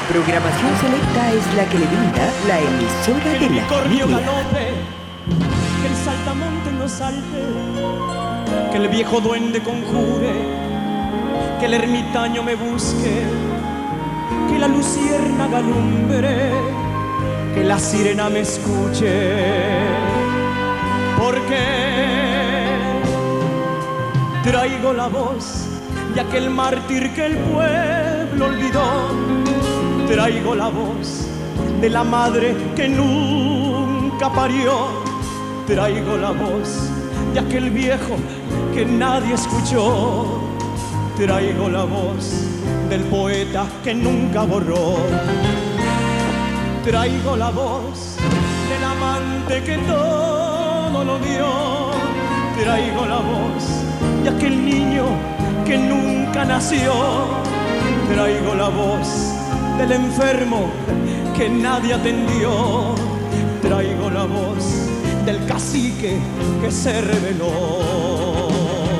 Programación selecta es la que le brinda la emisora de la familia. Galope, que el saltamonte no salte, que el viejo duende conjure, que el ermitaño me busque, que la luciérnaga alumbre, que la sirena me escuche, porque traigo la voz de aquel mártir que el pueblo olvidó. Traigo la voz de la madre que nunca parió. Traigo la voz de aquel viejo que nadie escuchó. Traigo la voz del poeta que nunca borró. Traigo la voz del amante que todo lo dio. Traigo la voz de aquel niño que nunca nació. Traigo la voz del enfermo que nadie atendió. Traigo la voz del cacique que se rebeló.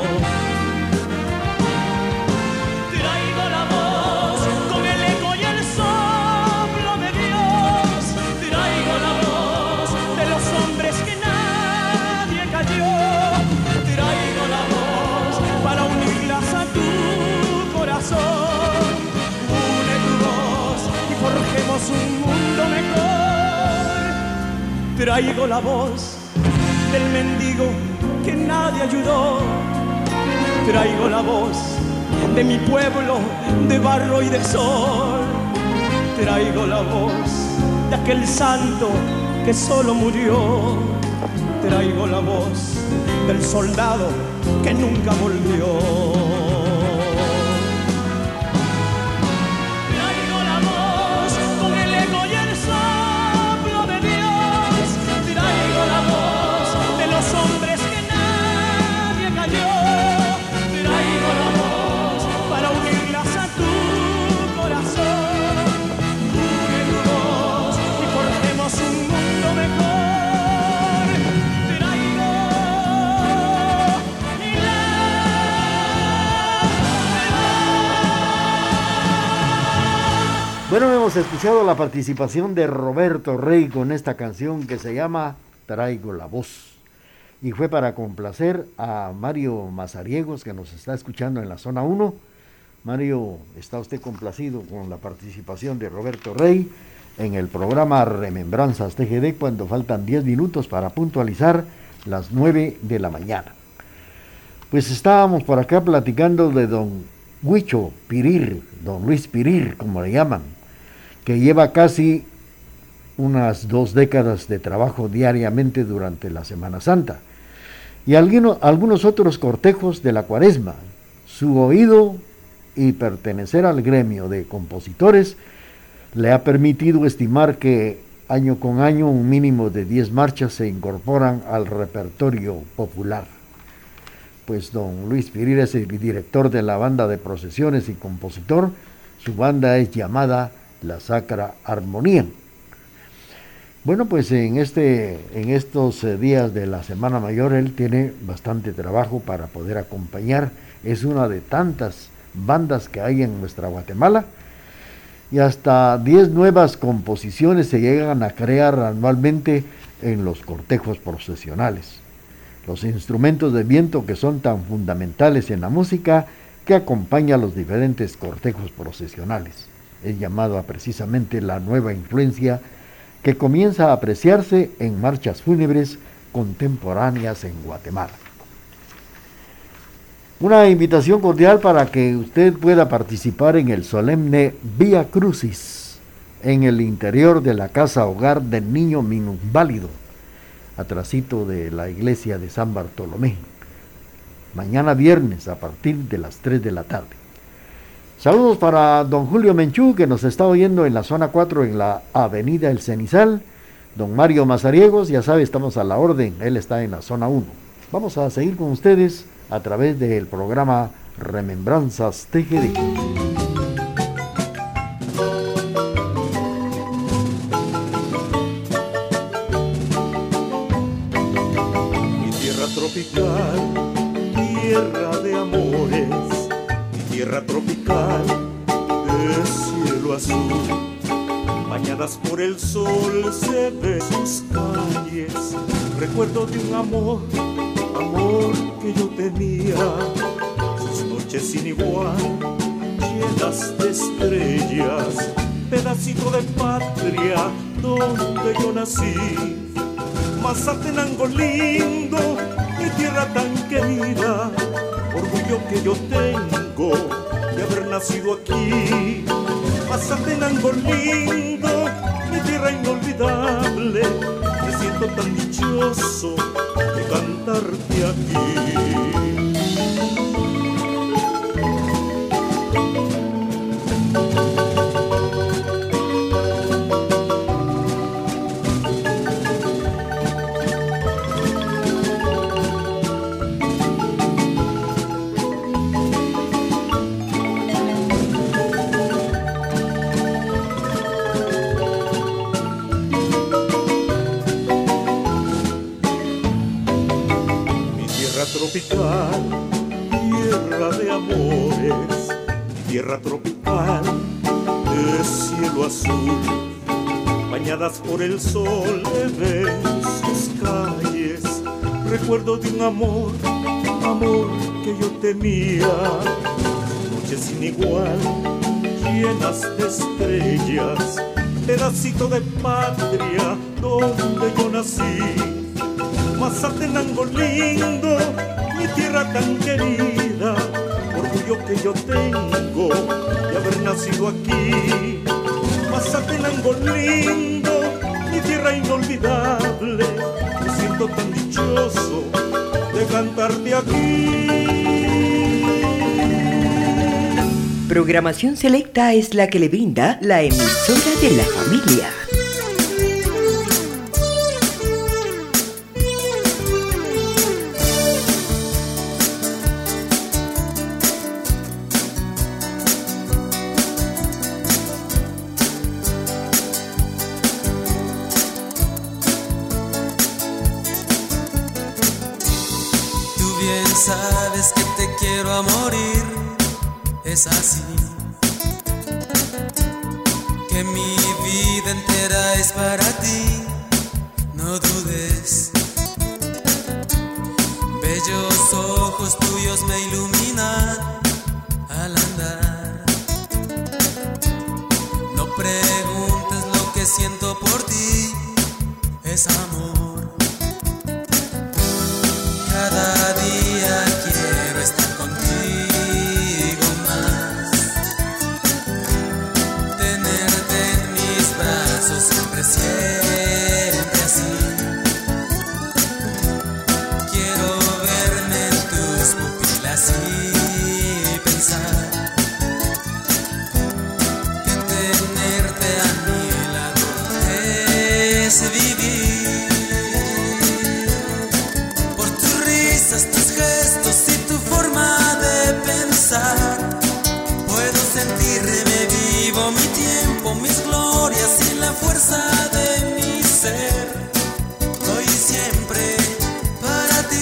Traigo la voz con el eco y el soplo de Dios. Traigo la voz de los hombres que nadie cayó. Traigo la voz para unirlas a tu corazón. Forjemos un mundo mejor. Traigo la voz del mendigo que nadie ayudó. Traigo la voz de mi pueblo de barro y de sol. Traigo la voz de aquel santo que solo murió. Traigo la voz del soldado que nunca volvió. Bueno, hemos escuchado la participación de Roberto Rey con esta canción que se llama Traigo la voz. Y fue para complacer a Mario Mazariegos, que nos está escuchando en la zona 1. Mario, ¿está usted complacido con la participación de Roberto Rey en el programa Remembranzas TGD cuando faltan 10 minutos para puntualizar las 9 de la mañana? Pues estábamos por acá platicando de don Huicho Pirir, don Luis Pirir, como le llaman, que lleva casi unas 2 décadas de trabajo diariamente durante la Semana Santa y algunos otros cortejos de la Cuaresma. Su oído y pertenecer al gremio de compositores le ha permitido estimar que año con año un mínimo de 10 marchas se incorporan al repertorio popular. Pues don Luis Pirir es el director de la banda de procesiones y compositor. Su banda es llamada La Sacra Armonía. Bueno, pues en estos días de la Semana Mayor él tiene bastante trabajo para poder acompañar. Es una de tantas bandas que hay en nuestra Guatemala y hasta 10 nuevas composiciones se llegan a crear anualmente en los cortejos procesionales. Los instrumentos de viento que son tan fundamentales en la música que acompaña a los diferentes cortejos procesionales. Es llamado precisamente la nueva influencia que comienza a apreciarse en marchas fúnebres contemporáneas en Guatemala. Una invitación cordial para que usted pueda participar en el solemne Vía Crucis en el interior de la Casa Hogar del Niño Minusválido, atrasito de la iglesia de San Bartolomé, mañana viernes a partir de las 3 de la tarde. Saludos para don Julio Menchú, que nos está oyendo en la zona 4 en la avenida El Cenizal. Don Mario Mazariegos, ya sabe, estamos a la orden, él está en la zona 1. Vamos a seguir con ustedes a través del programa Remembranzas TGD. Mi tierra tropical, tierra de amores, mi tierra tropical de cielo azul. bañadas por el sol se ven sus calles. Recuerdo de un amor que yo tenía, sus noches sin igual, llenas de estrellas, pedacito de patria donde yo nací. Mazatenango lindo, mi tierra tan querida, orgullo que yo tengo de haber nacido aquí. Mazatenango lindo, mi tierra inolvidable, me siento tan dichoso de cantarte aquí. Tropical, tierra de amores, tierra tropical de cielo azul, bañadas por el sol le ven sus calles. Recuerdo de un amor que yo tenía, noches sin igual, llenas de estrellas, pedacito de patria donde yo nací. Mazatenango lindo, mi tierra tan querida, orgullo que yo tengo de haber nacido aquí. Mazatenango lindo, mi tierra inolvidable, me siento tan dichoso de cantarte aquí. Programación selecta es la que le brinda la emisora de la familia. Sabes que te quiero a morir, es así, que mi vida entera es para ti, no dudes. Bellos ojos tuyos me iluminan al andar. No preguntes lo que siento por ti, es amor. Cada día quiero estar contigo más, tenerte en mis brazos siempre, siempre así. Quiero verme en tus pupilas y pensar que tenerte a mi lado es vivir. Tus gestos y tu forma de pensar, puedo sentirme vivo, mi tiempo, mis glorias y la fuerza de mi ser, hoy y siempre para ti.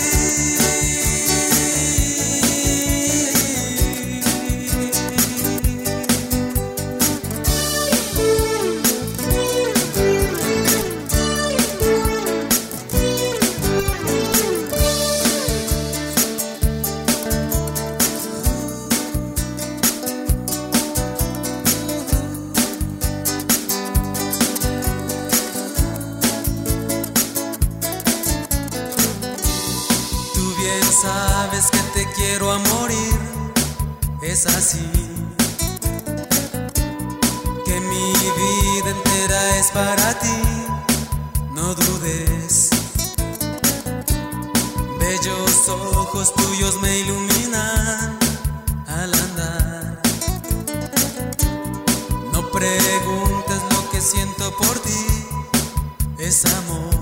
Sabes que te quiero a morir, es así, que mi vida entera es para ti, no dudes. Bellos ojos tuyos me iluminan al andar. No preguntes lo que siento por ti, es amor.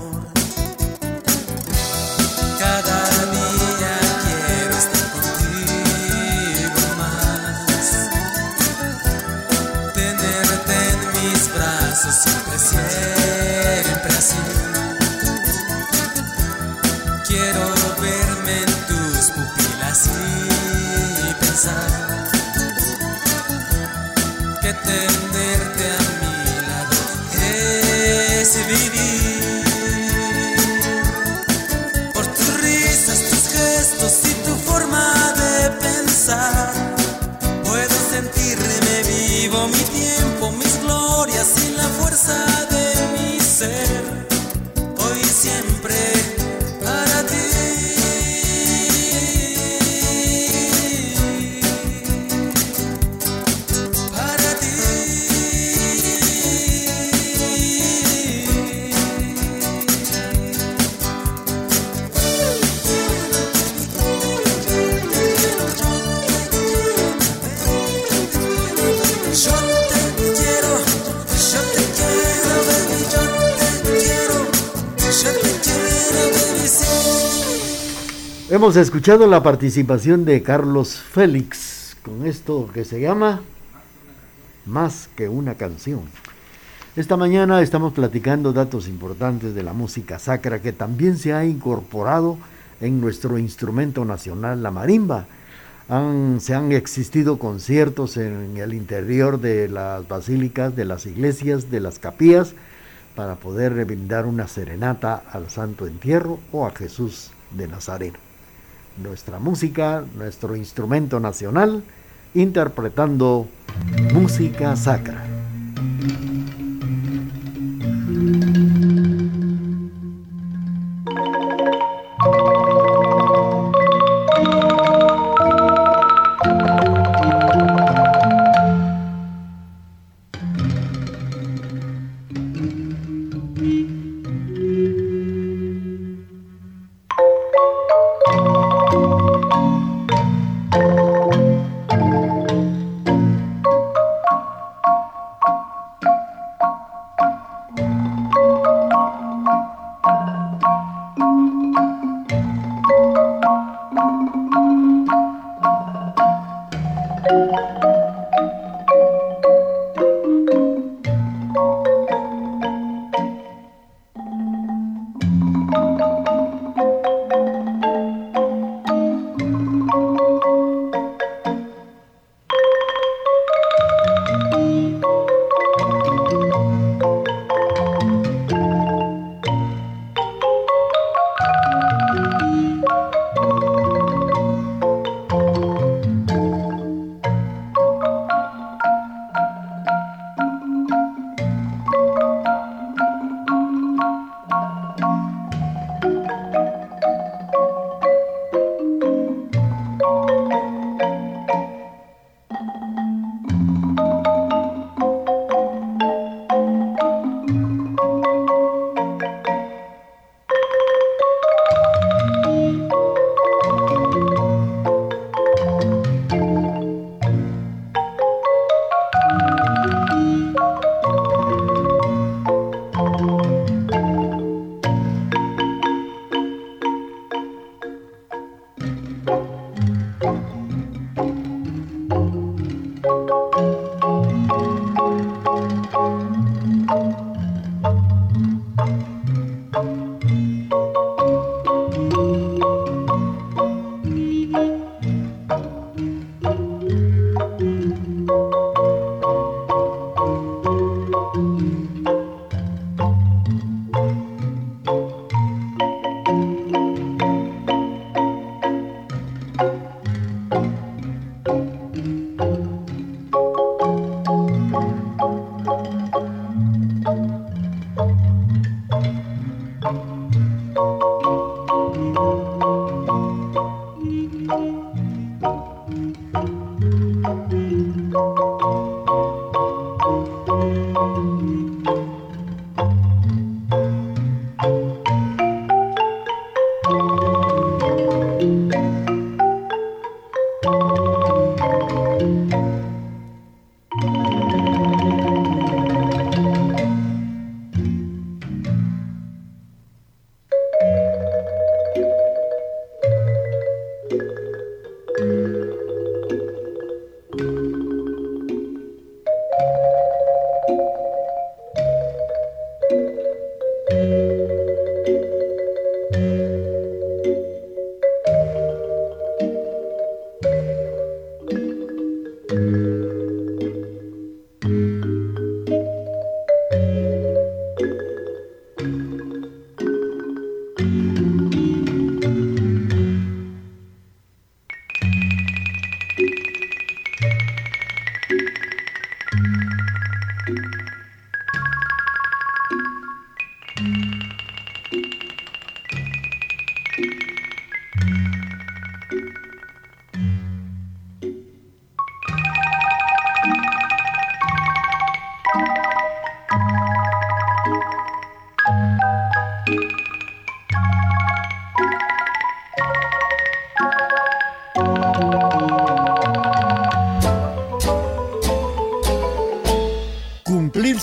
Cada día quiero estar contigo más, tenerte en mis brazos siempre, siempre así. Quiero verme en tus pupilas y pensar que tenerte a mi lado Hemos escuchado la participación de Carlos Félix con esto que se llama Más que una canción. Esta mañana estamos platicando datos importantes de la música sacra que también se ha incorporado en nuestro instrumento nacional, la marimba. Se han existido conciertos en el interior de las basílicas, de las iglesias, de las capillas, para poder brindar una serenata al Santo Entierro o a Jesús de Nazareno. Nuestra música, nuestro instrumento nacional, interpretando música sacra.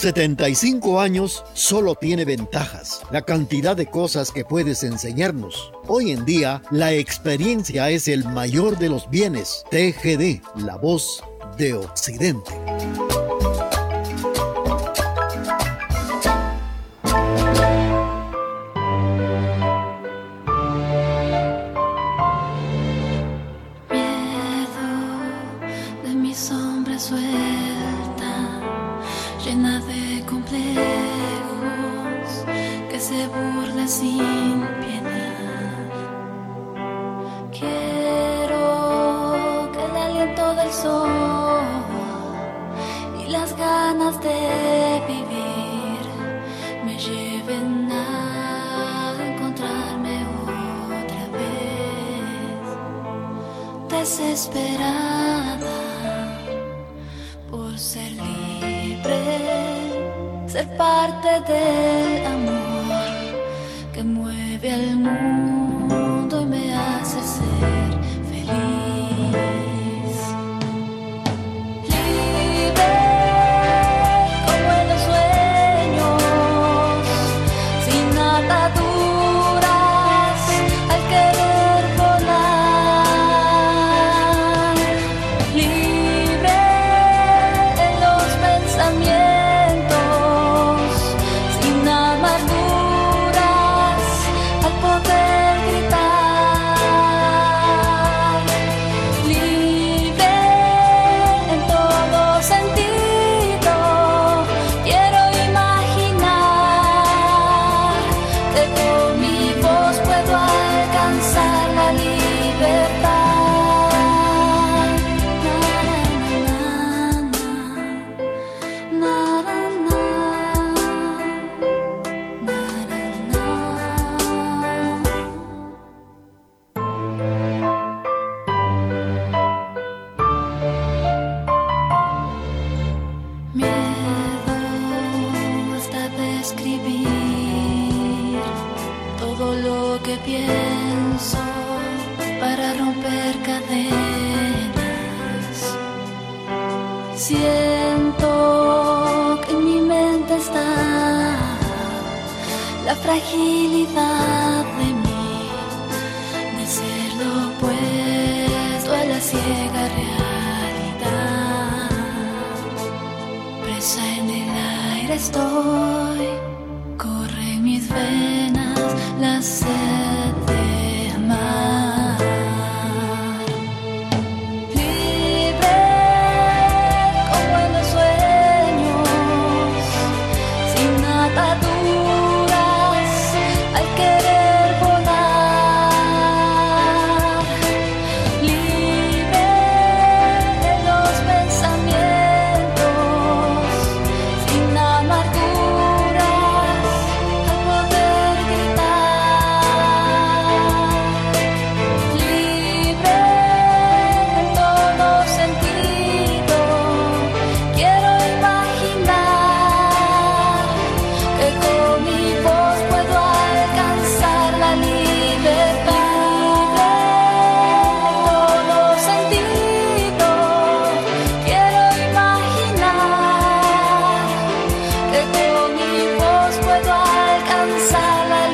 75 años solo tiene ventajas. La cantidad de cosas que puedes enseñarnos. Hoy en día, la experiencia es el mayor de los bienes. TGD, la voz de Occidente. Llena de complejos, que se burla sin piedad. Quiero que el aliento del sol y las ganas de vivir me lleven a encontrarme otra vez, desesperada por ser libre, ser parte del amor que mueve al mundo y me hace ser feliz. Libre como en los sueños, sin ataduras al querer volar. Libre en los pensamientos, sin amarguras al poder gritar. Libre en todo sentido, quiero imaginar que con mi voz puedo alcanzar la libertad. Na, na, na, na, na, na. Miedo hasta de escribir todo lo que pienso para romper cadenas. Siento que en mi mente está la fragilidad de mí, de ser lo opuesto a la ciega realidad. Presa en el aire estoy, corre en mis venas la sed de amar. Libre como en los sueños, sin ataduras al querer volar. Libre en los pensamientos, sin amarguras al poder gritar. Libre en todo sentido, quiero imaginar que con mi voz puedo alcanzar la libertad. En todo sentido, quiero imaginar que con mi voz puedo alcanzar la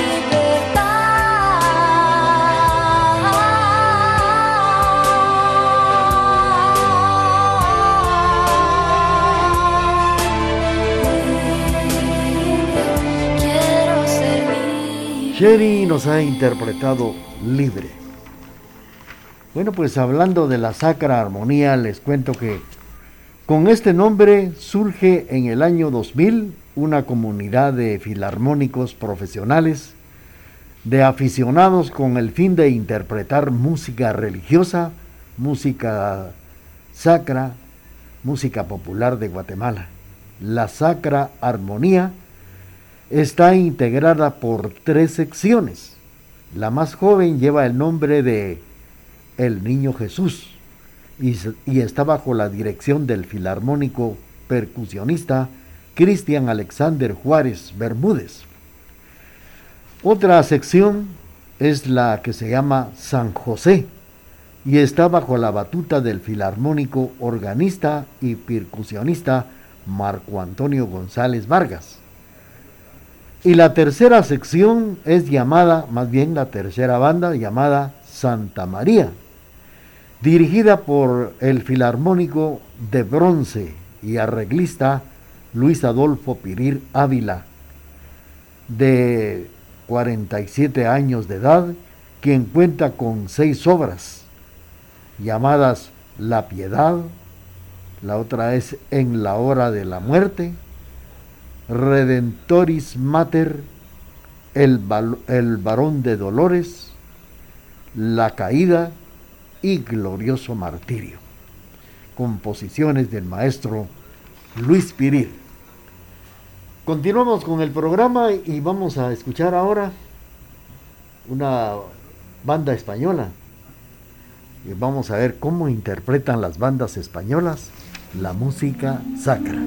libertad. Quiero ser libre. Sherry nos ha interpretado Libre. Bueno, pues hablando de la Sacra Armonía, les cuento que con este nombre surge en el año 2000 una comunidad de filarmónicos profesionales, de aficionados con el fin de interpretar música religiosa, música sacra, música popular de Guatemala. La Sacra Armonía está integrada por 3 secciones. La más joven lleva el nombre de El Niño Jesús y está bajo la dirección del filarmónico percusionista Cristian Alexander Juárez Bermúdez. Otra sección es la que se llama San José y está bajo la batuta del filarmónico organista y percusionista Marco Antonio González Vargas. Y la tercera sección es llamada, más bien la tercera banda llamada Santa María, dirigida por el filarmónico de bronce y arreglista Luis Adolfo Pirir Ávila, de 47 años de edad, quien cuenta con 6 obras llamadas La Piedad, la otra es En la Hora de la Muerte, Redentoris Mater, el Varón de Dolores, La Caída y Glorioso Martirio. Composiciones del maestro Luis Pirir. Continuamos con el programa y vamos a escuchar ahora una banda española. Y vamos a ver cómo interpretan las bandas españolas la música sacra.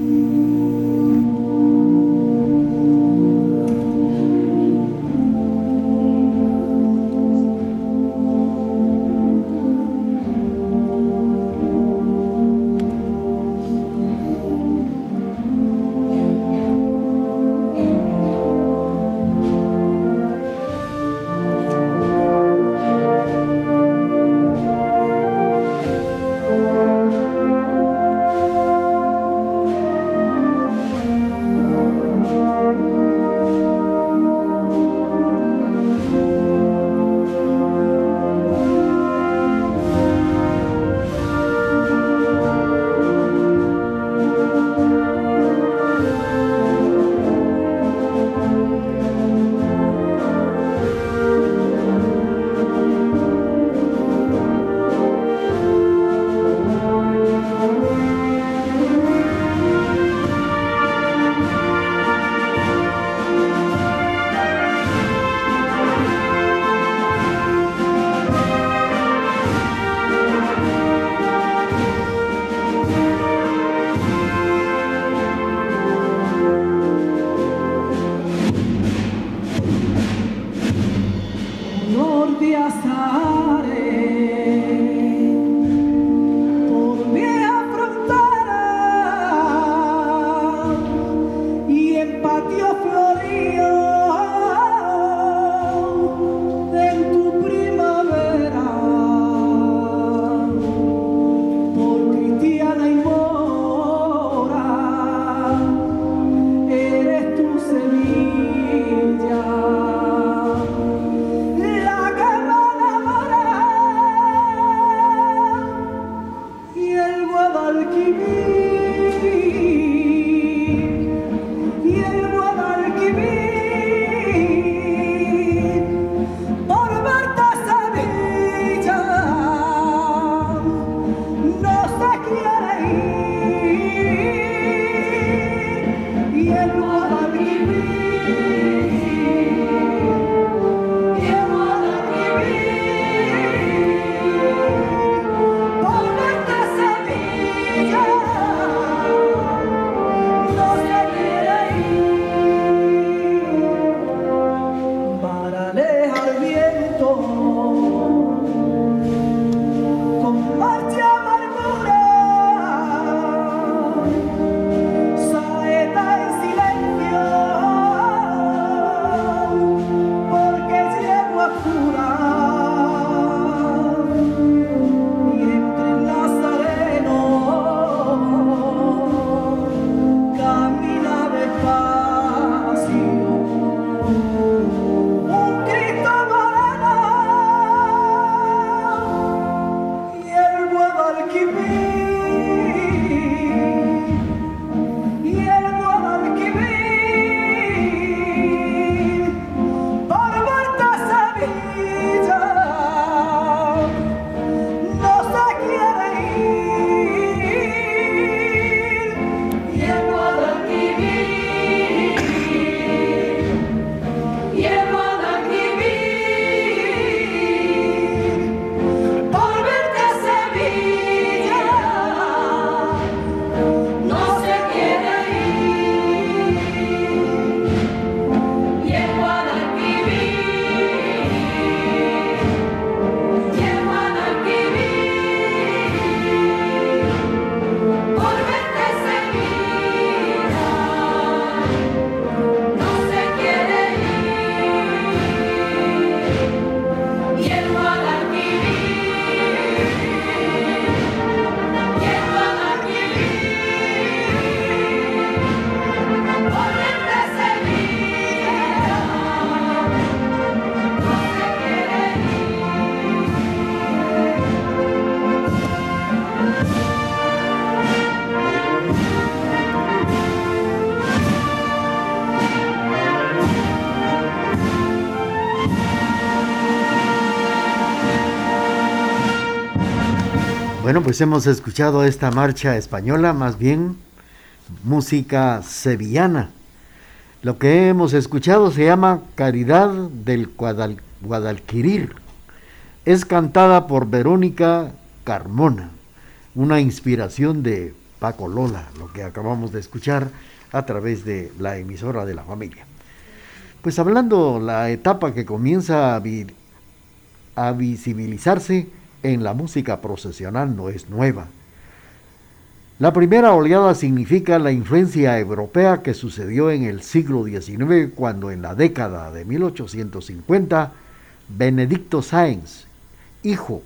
Yeah. Bueno, pues hemos escuchado esta marcha española, más bien música sevillana. Lo que hemos escuchado se llama Caridad del Guadalquivir. Es cantada por Verónica Carmona, una inspiración de Paco Lola, lo que acabamos de escuchar a través de la emisora de la familia. Pues hablando la etapa que comienza a visibilizarse en la música procesional no es nueva. La primera oleada significa la influencia europea que sucedió en el siglo XIX, cuando en la década de 1850 Benedicto Sáenz, hijo,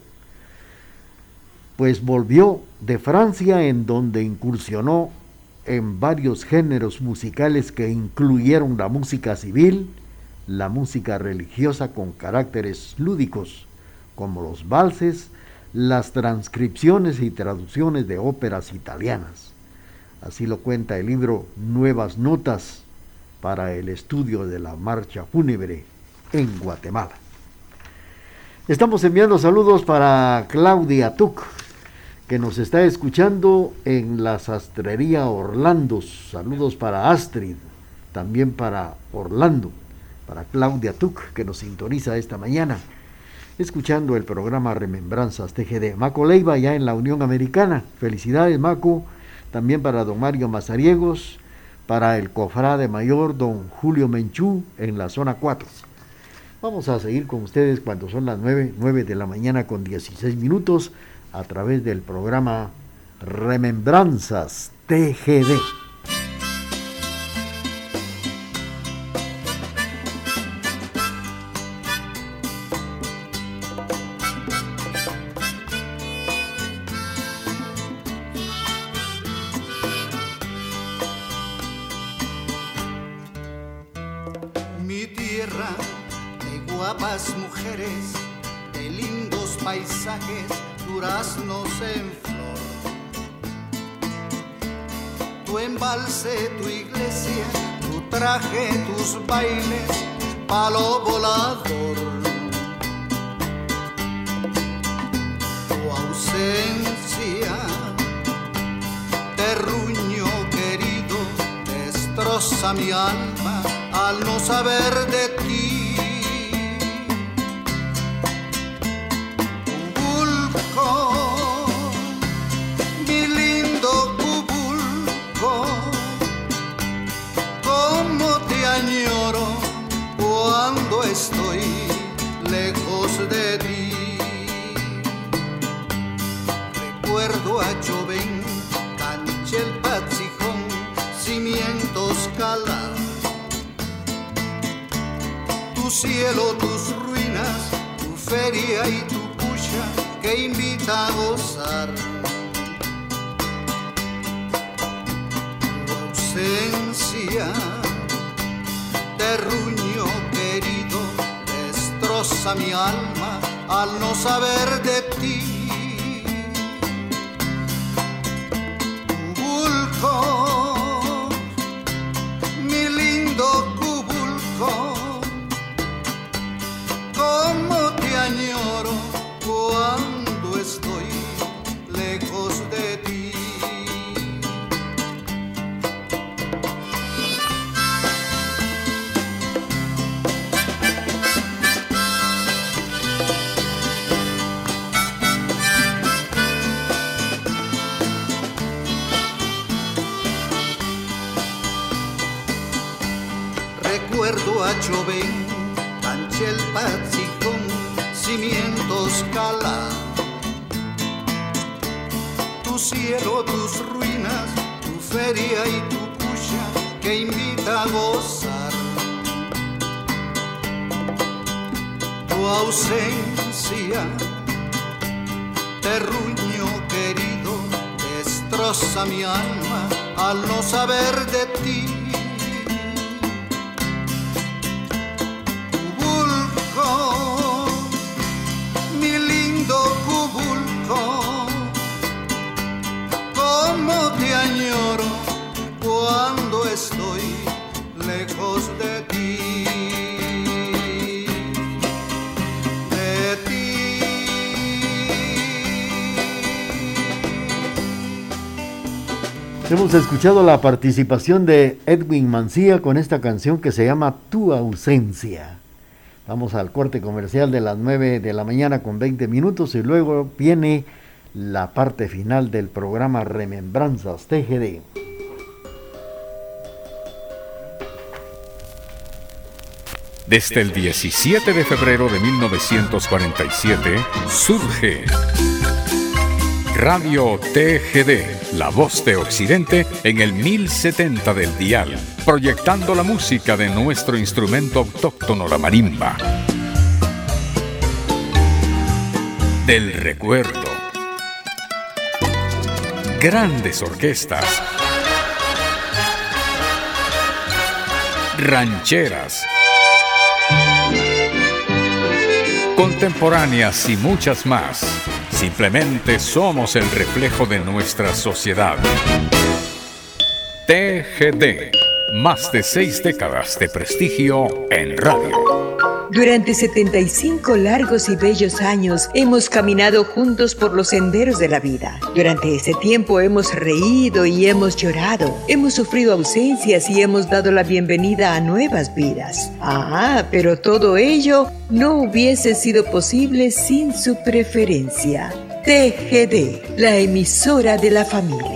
pues volvió de Francia, en donde incursionó en varios géneros musicales que incluyeron la música civil, la música religiosa con caracteres lúdicos, como los valses, las transcripciones y traducciones de óperas italianas. Así lo cuenta el libro Nuevas Notas para el estudio de la marcha fúnebre en Guatemala. Estamos enviando saludos para Claudia Tuc, que nos está escuchando en la sastrería Orlando. Saludos para Astrid, también para Orlando, para Claudia Tuc, que nos sintoniza esta mañana, escuchando el programa Remembranzas TGD. Maco Leiva, ya en la Unión Americana. Felicidades, Maco. También para don Mario Mazariegos, para el cofrade mayor don Julio Menchú en la zona 4. Vamos a seguir con ustedes cuando son las 9 de la mañana con 16 minutos a través del programa Remembranzas TGD. Mi tierra de guapas mujeres, de lindos paisajes, duraznos en flor. Tu embalse, tu iglesia, tu traje, tus bailes, palo volador. Tu ausencia, terruño querido, destroza mi alma al no saber de ti. Mi lindo Cubulco, cómo te añoro cuando estoy lejos de ti. Recuerdo a Chovén, Canchel, Patzijón, Cimientos, Cala, tu cielo, tus ruinas, tu feria y tu pucha que invita a gozar. Tu ausencia, terruño querido, destroza mi alma al no saber de ti. Cubulco, mi lindo Cubulco, cómo te añoro cuando estoy lejos de ti. Recuerdo a Chovén, Canchel, Patzijón, Cimientos, Cala, tu cielo, tus ruinas, tu feria y tu pucha que invita a gozar. Tu ausencia, terruño querido, destroza mi alma al no saber de ti. Mi lindo Cubulco, cómo te añoro cuando estoy lejos de ti. De ti. Hemos escuchado la participación de Edwin Mancía con esta canción que se llama Tu ausencia. Vamos al corte comercial de las 9 de la mañana con 20 minutos y luego viene la parte final del programa Remembranzas TGD. Desde el 17 de febrero de 1947 surge Radio TGD, la voz de Occidente en el 1070 del dial, proyectando la música de nuestro instrumento autóctono, la marimba. Del recuerdo. Grandes orquestas. Rancheras. Contemporáneas y muchas más. Simplemente somos el reflejo de nuestra sociedad. TGD, más de 6 décadas de prestigio en radio. Durante 75 largos y bellos años hemos caminado juntos por los senderos de la vida. Durante ese tiempo hemos reído y hemos llorado, hemos sufrido ausencias y hemos dado la bienvenida a nuevas vidas. Pero todo ello no hubiese sido posible sin su preferencia. TGD, la emisora de la familia.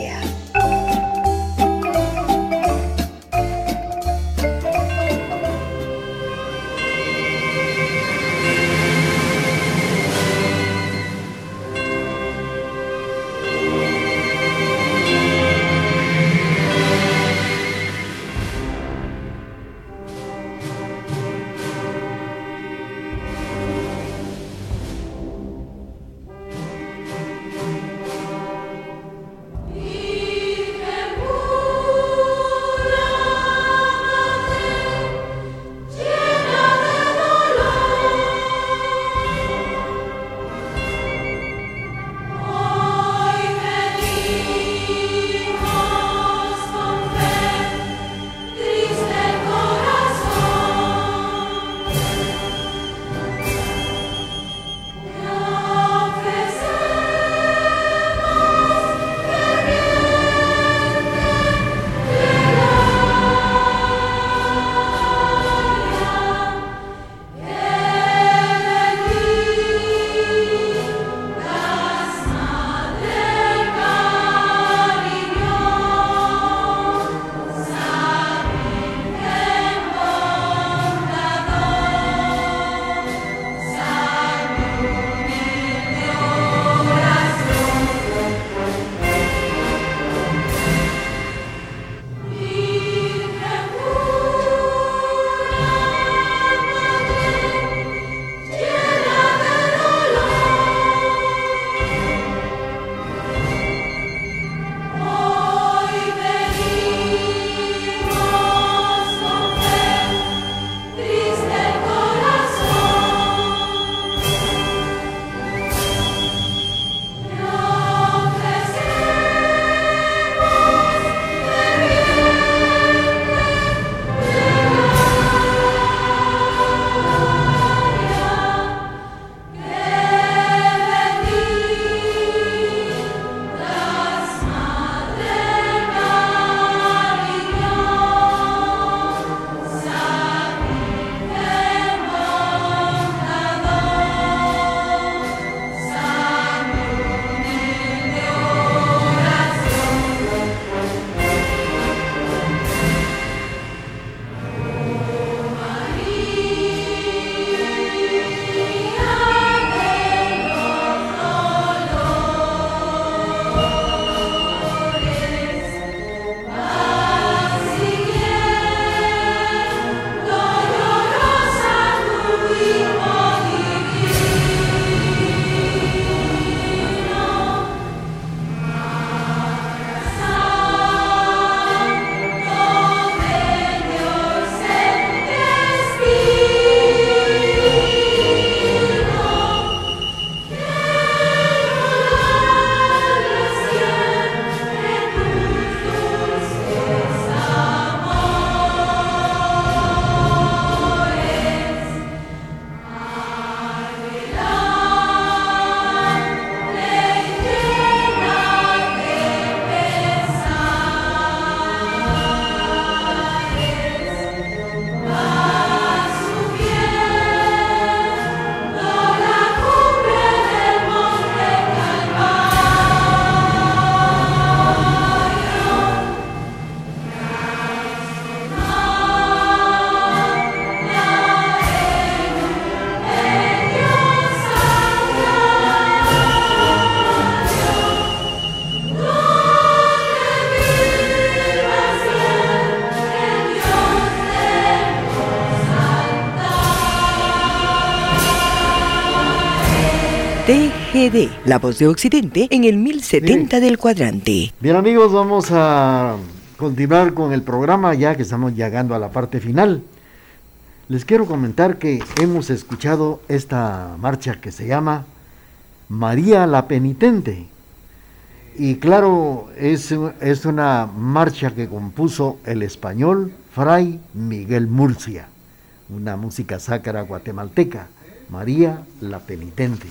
TGD, la voz de Occidente en el 1070 del cuadrante. Bien amigos, vamos a continuar con el programa ya que estamos llegando a la parte final. Les quiero comentar que hemos escuchado esta marcha que se llama María la Penitente. Y claro, es una marcha que compuso el español Fray Miguel Murcia, una música sacra guatemalteca, María la Penitente.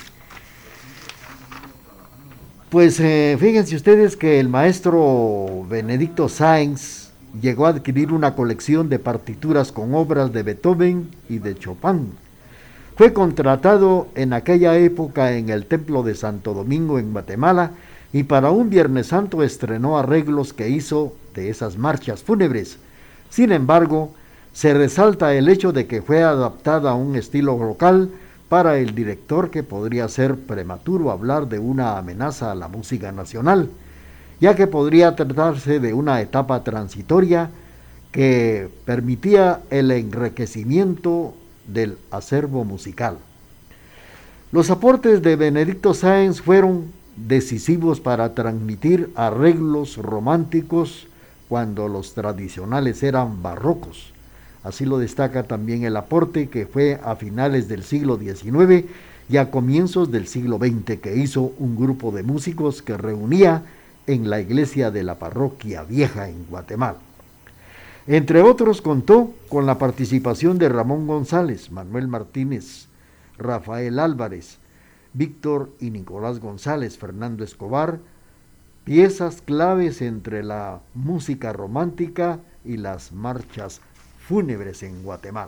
Pues fíjense ustedes que el maestro Benedicto Sáenz llegó a adquirir una colección de partituras con obras de Beethoven y de Chopin. Fue contratado en aquella época en el Templo de Santo Domingo en Guatemala y para un Viernes Santo estrenó arreglos que hizo de esas marchas fúnebres. Sin embargo, se resalta el hecho de que fue adaptada a un estilo local. Para el director, que podría ser prematuro hablar de una amenaza a la música nacional, ya que podría tratarse de una etapa transitoria que permitía el enriquecimiento del acervo musical. Los aportes de Benedicto Sáenz fueron decisivos para transmitir arreglos románticos cuando los tradicionales eran barrocos. Así lo destaca también el aporte que fue a finales del siglo XIX y a comienzos del siglo XX, que hizo un grupo de músicos que reunía en la iglesia de la Parroquia Vieja en Guatemala. Entre otros, contó con la participación de Ramón González, Manuel Martínez, Rafael Álvarez, Víctor y Nicolás González, Fernando Escobar, piezas claves entre la música romántica y las marchas fúnebres en Guatemala.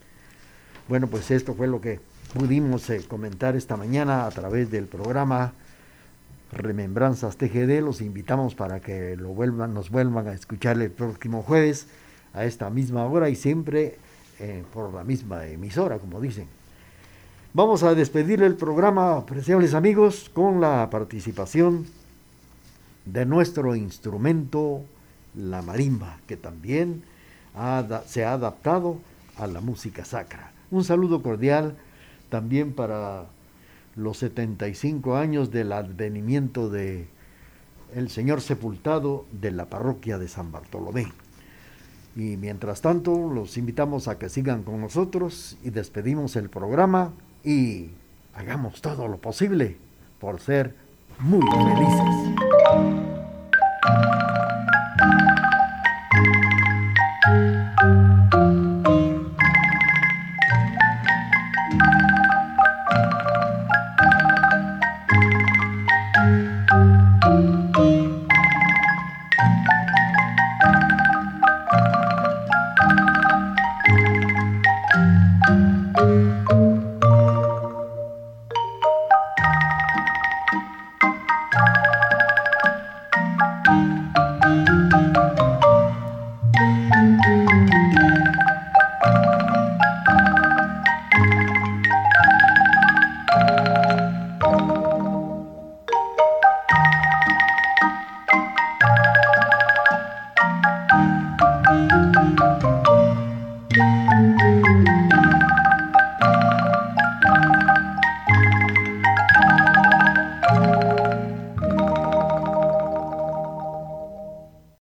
Bueno, pues esto fue lo que pudimos comentar esta mañana a través del programa Remembranzas TGD. Los invitamos para que nos vuelvan a escuchar el próximo jueves a esta misma hora y siempre por la misma emisora, como dicen. Vamos a despedir el programa, apreciables amigos, con la participación de nuestro instrumento, la marimba, que también se ha adaptado a la música sacra. Un saludo cordial también para los 75 años del advenimiento de el Señor sepultado de la parroquia de San Bartolomé. Y mientras tanto, los invitamos a que sigan con nosotros y despedimos el programa y hagamos todo lo posible por ser muy felices.